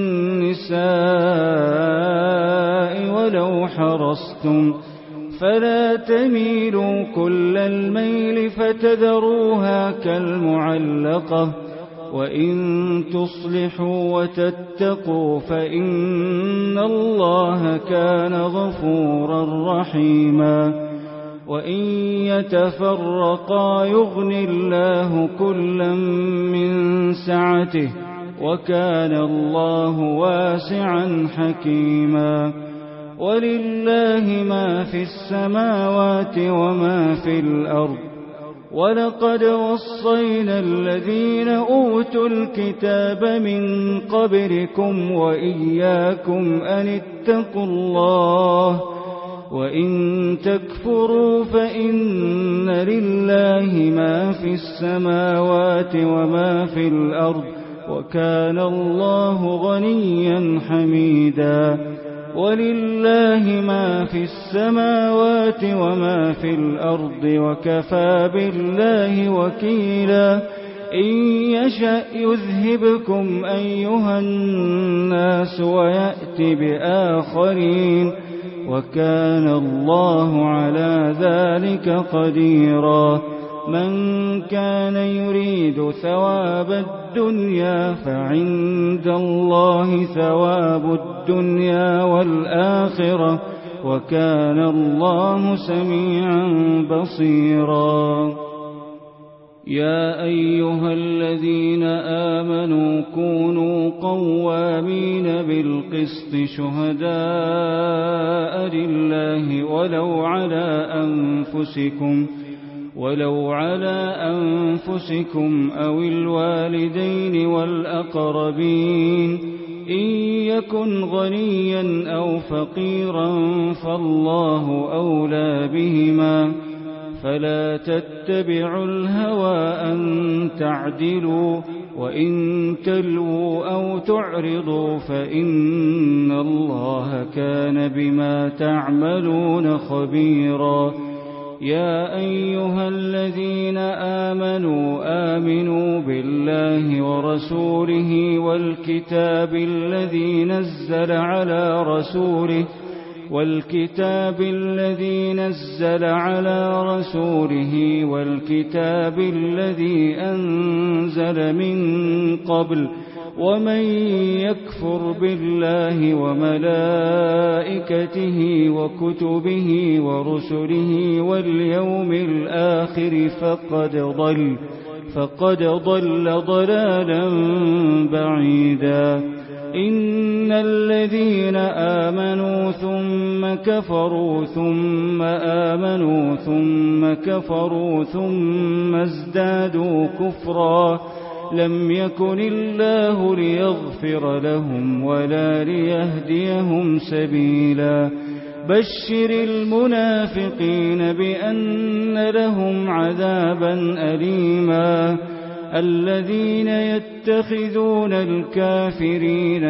النساء ولو حرصتم فلا تميلوا كل الميل فتذروها كالمعلقة وإن تصلحوا وتتقوا فإن الله كان غفورا رحيما وإن يتفرقا يغن الله كلا من سعته وكان الله واسعا حكيما ولله ما في السماوات وما في الأرض ولقد وصينا الذين أوتوا الكتاب من قبلكم وإياكم أن اتقوا الله وإن تكفروا فإن لله ما في السماوات وما في الأرض وكان الله غنيا حميدا ولله ما في السماوات وما في الأرض وكفى بالله وكيلا إن يشأ يذهبكم أيها الناس ويأتي بآخرين وكان الله على ذلك قديرا من كان يريد ثواب الدنيا فعند الله ثواب الدنيا والآخرة وكان الله سميعا بصيرا يا أيها الذين آمنوا كونوا قوامين بالقسط شهداء لله ولو على أنفسكم ولو على أنفسكم أو الوالدين والأقربين إن يكن غنيا أو فقيرا فالله أولى بهما فلا تتبعوا الهوى أن تعدلوا وإن تلووا أو تعرضوا فإن الله كان بما تعملون خبيرا يا أيها الذين آمنوا آمنوا بالله ورسوله والكتاب الذي نزل على رسوله والكتاب الذي نزل على رسوله والكتاب الذي أنزل من قبل ومن يكفر بالله وملائكته وكتبه ورسله واليوم الآخر فقد ضل فقد ضل ضلالا بعيدا. إن الذين آمنوا ثم كفروا ثم آمنوا ثم كفروا ثم ازدادوا كفرا لم يكن الله ليغفر لهم ولا ليهديهم سبيلا. بشر المنافقين بأن لهم عذابا أليما. الذين يتخذون الكافرين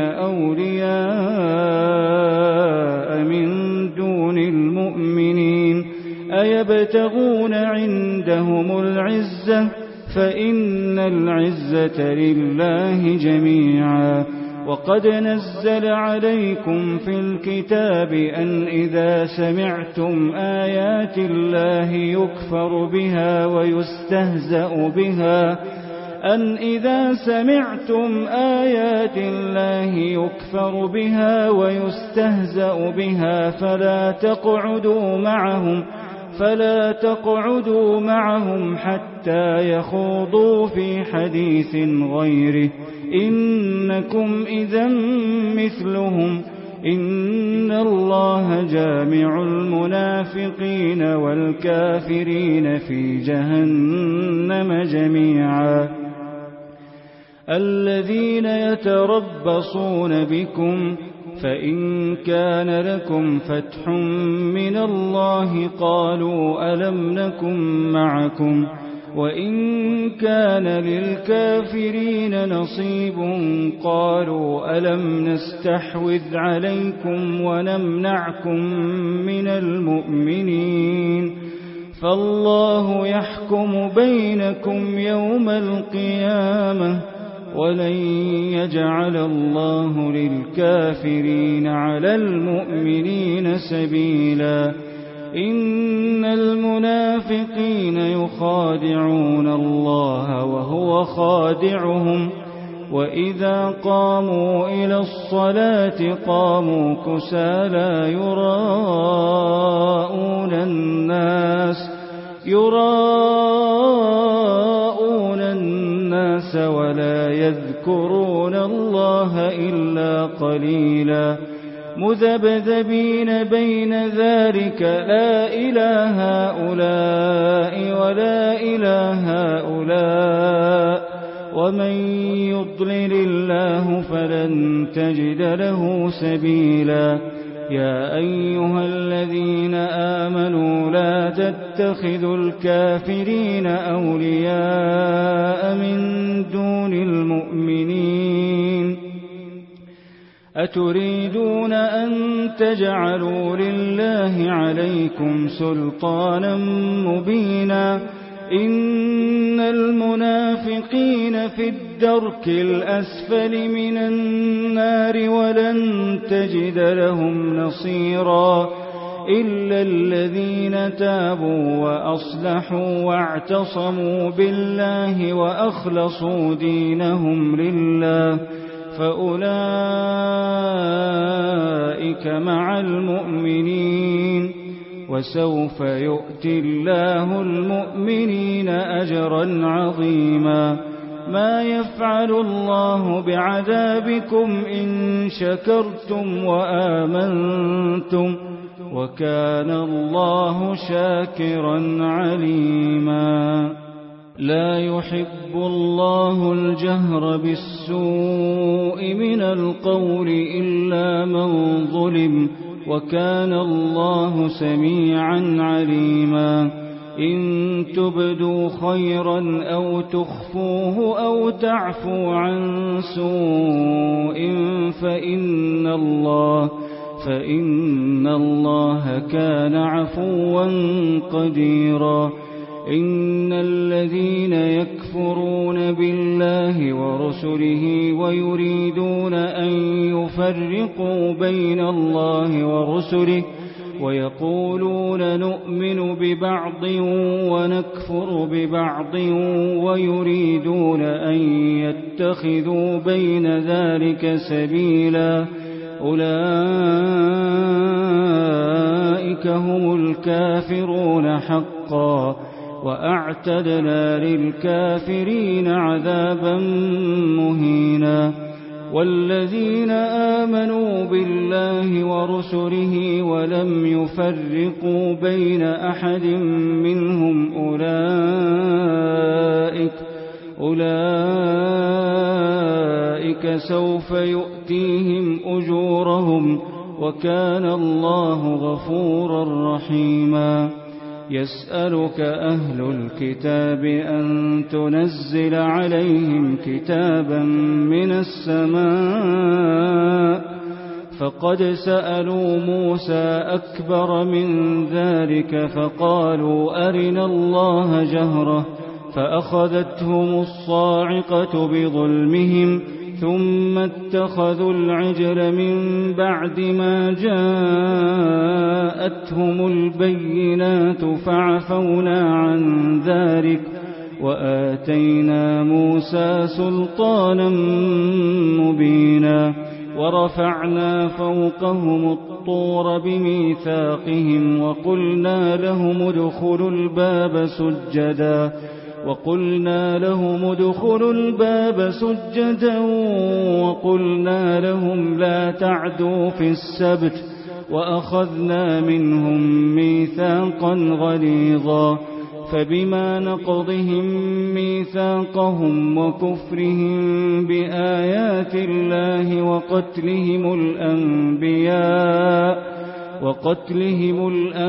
أولياء من دون المؤمنين أيبتغون عندهم العزة فإن العزة لله جميعا. وقد نزل عليكم في الكتاب أن إذا سمعتم آيات الله يكفر بها ويستهزأ بها أن إذا سمعتم آيات الله يكفر بها ويستهزأ بها فلا تقعدوا معهم فلا تقعدوا معهم حتى يخوضوا في حديث غيره إنكم إذا مثلهم إن الله جامع المنافقين والكافرين في جهنم جميعا. الذين يتربصون بكم فإن كان لكم فتح من الله قالوا ألم نكن معكم وإن كان للكافرين نصيب قالوا ألم نستحوذ عليكم ونمنعكم من المؤمنين فالله يحكم بينكم يوم القيامة ولن يجعل الله للكافرين على المؤمنين سبيلا. إن المنافقين يخادعون الله وهو خادعهم وإذا قاموا إلى الصلاة قاموا كسالى يراءون الناس يراءون الناس ولا يذكرون الله إلا قليلا. مذبذبين بين ذلك لا إله هؤلاء ولا إله هؤلاء ومن يضلل الله فلن تجد له سبيلا. يا أيها الذين آمنوا لا تتخذوا الكافرين أولياء من دون المؤمنين أتريدون أن تجعلوا لله عليكم سلطانا مبينا. إن المنافقين في الدرك الأسفل من النار ولن تجد لهم نصيرا إلا الذين تابوا وأصلحوا واعتصموا بالله وأخلصوا دينهم لله فأولئك مع المؤمنين وسوف يؤتي الله المؤمنين أجرا عظيما. ما يفعل الله بعذابكم إن شكرتم وآمنتم وكان الله شاكرا عليما. لا يحب الله الجهر بالسوء من القول إلا من ظلم وكان الله سميعا عليما. إن تبدوا خيرا أو تخفوه أو تعفو عن سوء فإن الله فإن الله كان عفوا قديرا. إن الذين يكفرون بالله ورسله ويريدون أن يفرقوا بين الله ورسله ويقولون نؤمن ببعض ونكفر ببعض ويريدون أن يتخذوا بين ذلك سبيلا أولئك هم الكافرون حقا وأعتدنا للكافرين عذابا مهينا والذين آمنوا بالله ورسله ولم يفرقوا بين أحد منهم أولئك أولئك سوف يؤتيهم أجورهم وكان الله غفورا رحيما يسألك أهل الكتاب أن تنزل عليهم كتابا من السماء فقد سألوا موسى أكبر من ذلك فقالوا أرنا الله جهرة فأخذتهم الصاعقة بظلمهم ثم اتخذوا العجل من بعد ما جاءتهم البينات فعفونا عن ذلك وآتينا موسى سلطانا مبينا ورفعنا فوقهم الطور بميثاقهم وقلنا لهم ادخلوا الباب سجدا وقلنا لهم ادخلوا الباب سجدا وقلنا لهم لا تعدوا في السبت وأخذنا منهم ميثاقا غليظا فبما نقضهم ميثاقهم وكفرهم بآيات الله وقتلهم الأنبياء وقتلهم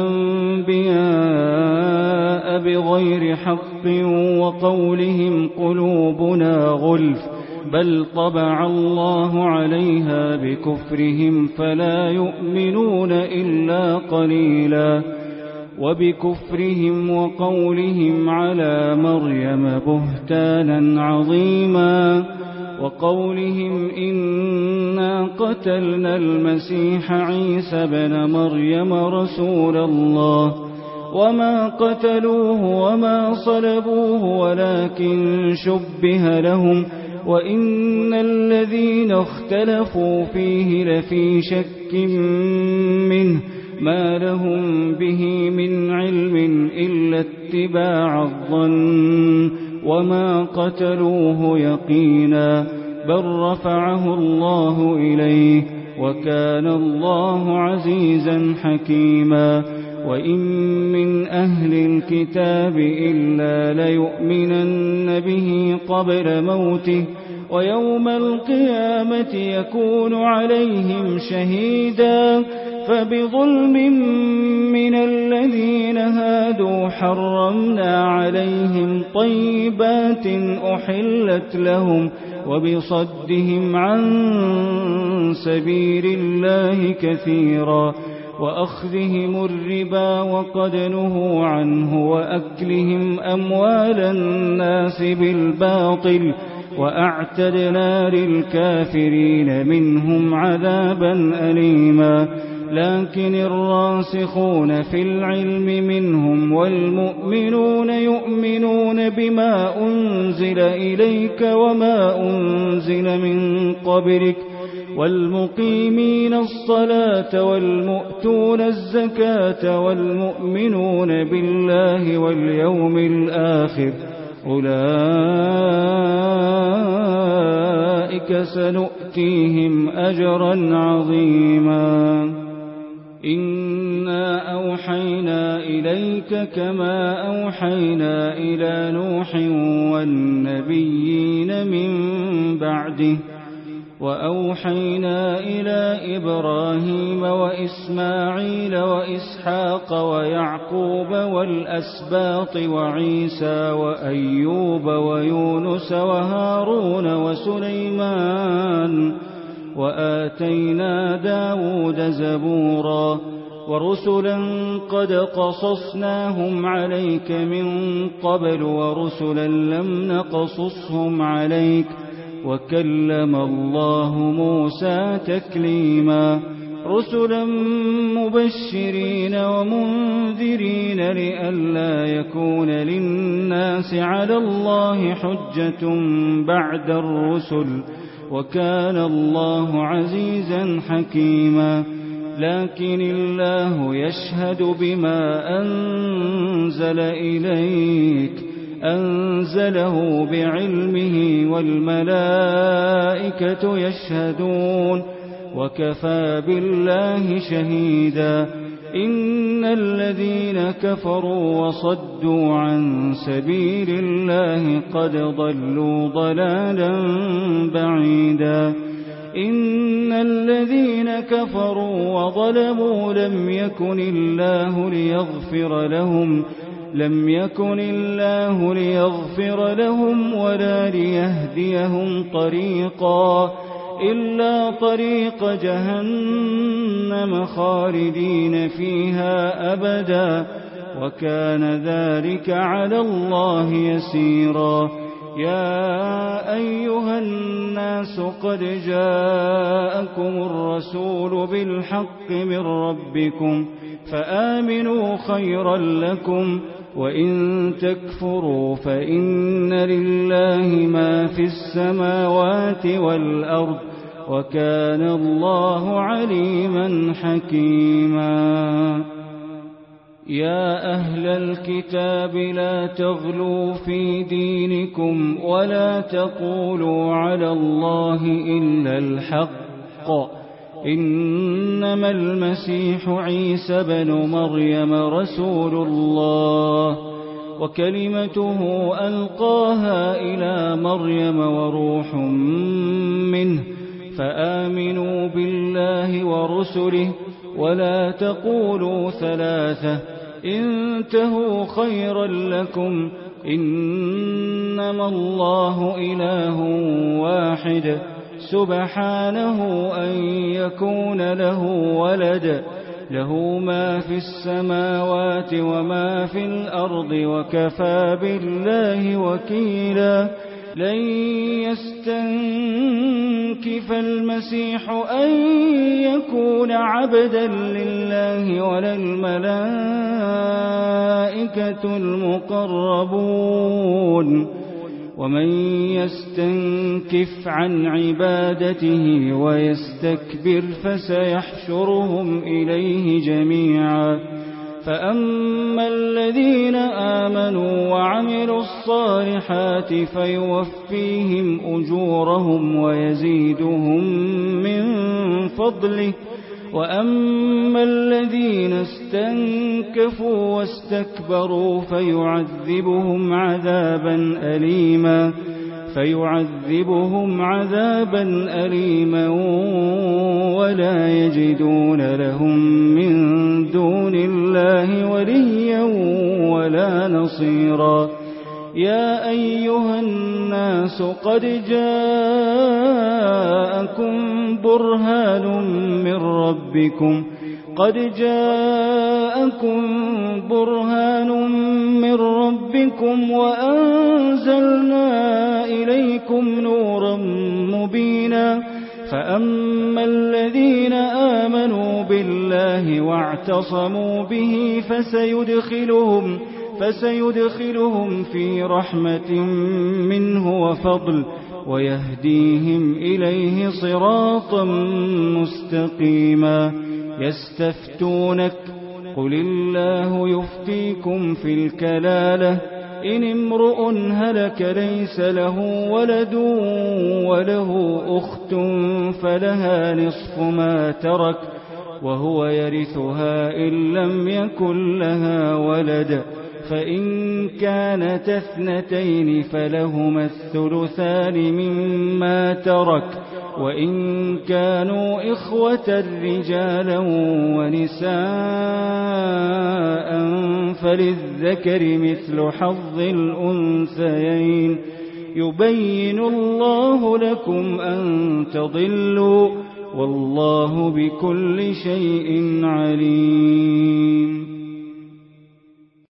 الأنبياء بغير حق وقولهم قلوبنا غلف بل طبع الله عليها بكفرهم فلا يؤمنون إلا قليلا وبكفرهم وقولهم على مريم بهتانا عظيما وقولهم إنا قتلنا المسيح عيسى بن مريم رسول الله وما قتلوه وما صلبوه ولكن شبه لهم وإن الذين اختلفوا فيه لفي شك منه ما لهم به من علم إلا اتباع الظن وما قتلوه يقينا بل رفعه الله إليه وكان الله عزيزا حكيما وإن من أهل الكتاب إلا ليؤمنن به قبل موته ويوم القيامة يكون عليهم شهيدا فبظلم من الذين هادوا حرمنا عليهم طيبات أحلت لهم وبصدهم عن سبيل الله كثيرا وأخذهم الربا وقد نهوا عنه وأكلهم أموال الناس بالباطل وأعتدنا للكافرين منهم عذابا أليما لكن الراسخون في العلم منهم والمؤمنون يؤمنون بما أنزل إليك وما أنزل من قبلك والمقيمين الصلاة والمؤتون الزكاة والمؤمنون بالله واليوم الآخر أولئك سنؤتيهم أجرا عظيما إنا أوحينا إليك كما أوحينا إلى نوح والنبيين من بعده وأوحينا إلى إبراهيم وإسماعيل وإسحاق ويعقوب والأسباط وعيسى وأيوب ويونس وهارون وسليمان وآتينا داود زبورا ورسلا قد قصصناهم عليك من قبل ورسلا لم نقصصهم عليك وكلم الله موسى تكليما رسلا مبشرين ومنذرين لئلا يكون للناس على الله حجة بعد الرسل وكان الله عزيزا حكيما لكن الله يشهد بما أنزل إليك أنزله بعلمه والملائكة يشهدون وكفى بالله شهيدا إن الذين كفروا وصدوا عن سبيل الله قد ضلوا ضلالا بعيدا إن الذين كفروا وظلموا لم يكن الله ليغفر لهم لم يكن الله ليغفر لهم ولا ليهديهم طريقا إلا طريق جهنم خالدين فيها أبدا وكان ذلك على الله يسيرا يا أيها الناس قد جاءكم الرسول بالحق من ربكم فآمنوا خيرا لكم وإن تكفروا فإن لله ما في السماوات والأرض وكان الله عليما حكيما يا أهل الكتاب لا تغلوا في دينكم ولا تقولوا على الله إلا الحق إنما المسيح عيسى بن مريم رسول الله وكلمته ألقاها إلى مريم وروح منه فآمنوا بالله ورسله ولا تقولوا ثلاثة انتهوا خيرا لكم إنما الله إله واحد سبحانه أن يكون له ولد له ما في السماوات وما في الأرض وكفى بالله وكيلا لن يستنكف المسيح أن يكون عبدا لله ولا الملائكة المقربون ومن يستنكف عن عبادته ويستكبر فسيحشرهم إليه جميعا فأما الذين آمنوا وعملوا الصالحات فيوفيهم أجورهم ويزيدهم من فضله وأما الذين استنكفوا واستكبروا فيعذبهم عذابا أليما فيعذبهم عذابا أليما ولا يجدون لهم من دون الله وليا ولا نصيرا يا أيها الناس قد جاءكم برهان من ربكم قد جاءكم برهان من ربكم وأنزلنا إليكم نورا مبينا فأما الذين آمنوا بالله واعتصموا به فسيدخلهم فسيدخلهم في رحمة منه وفضل ويهديهم إليه صراطا مستقيما يستفتونك قل الله يفتيكم في الكلالة إن امرؤ هلك ليس له ولد وله أخت فلها نصف ما ترك وهو يرثها إن لم يكن لها ولد فإن كانت اثنتين فلهما الثلثان مما ترك وإن كانوا إخوة رجالا ونساء فللذكر مثل حظ الأنثيين يبين الله لكم أن تضلوا والله بكل شيء عليم.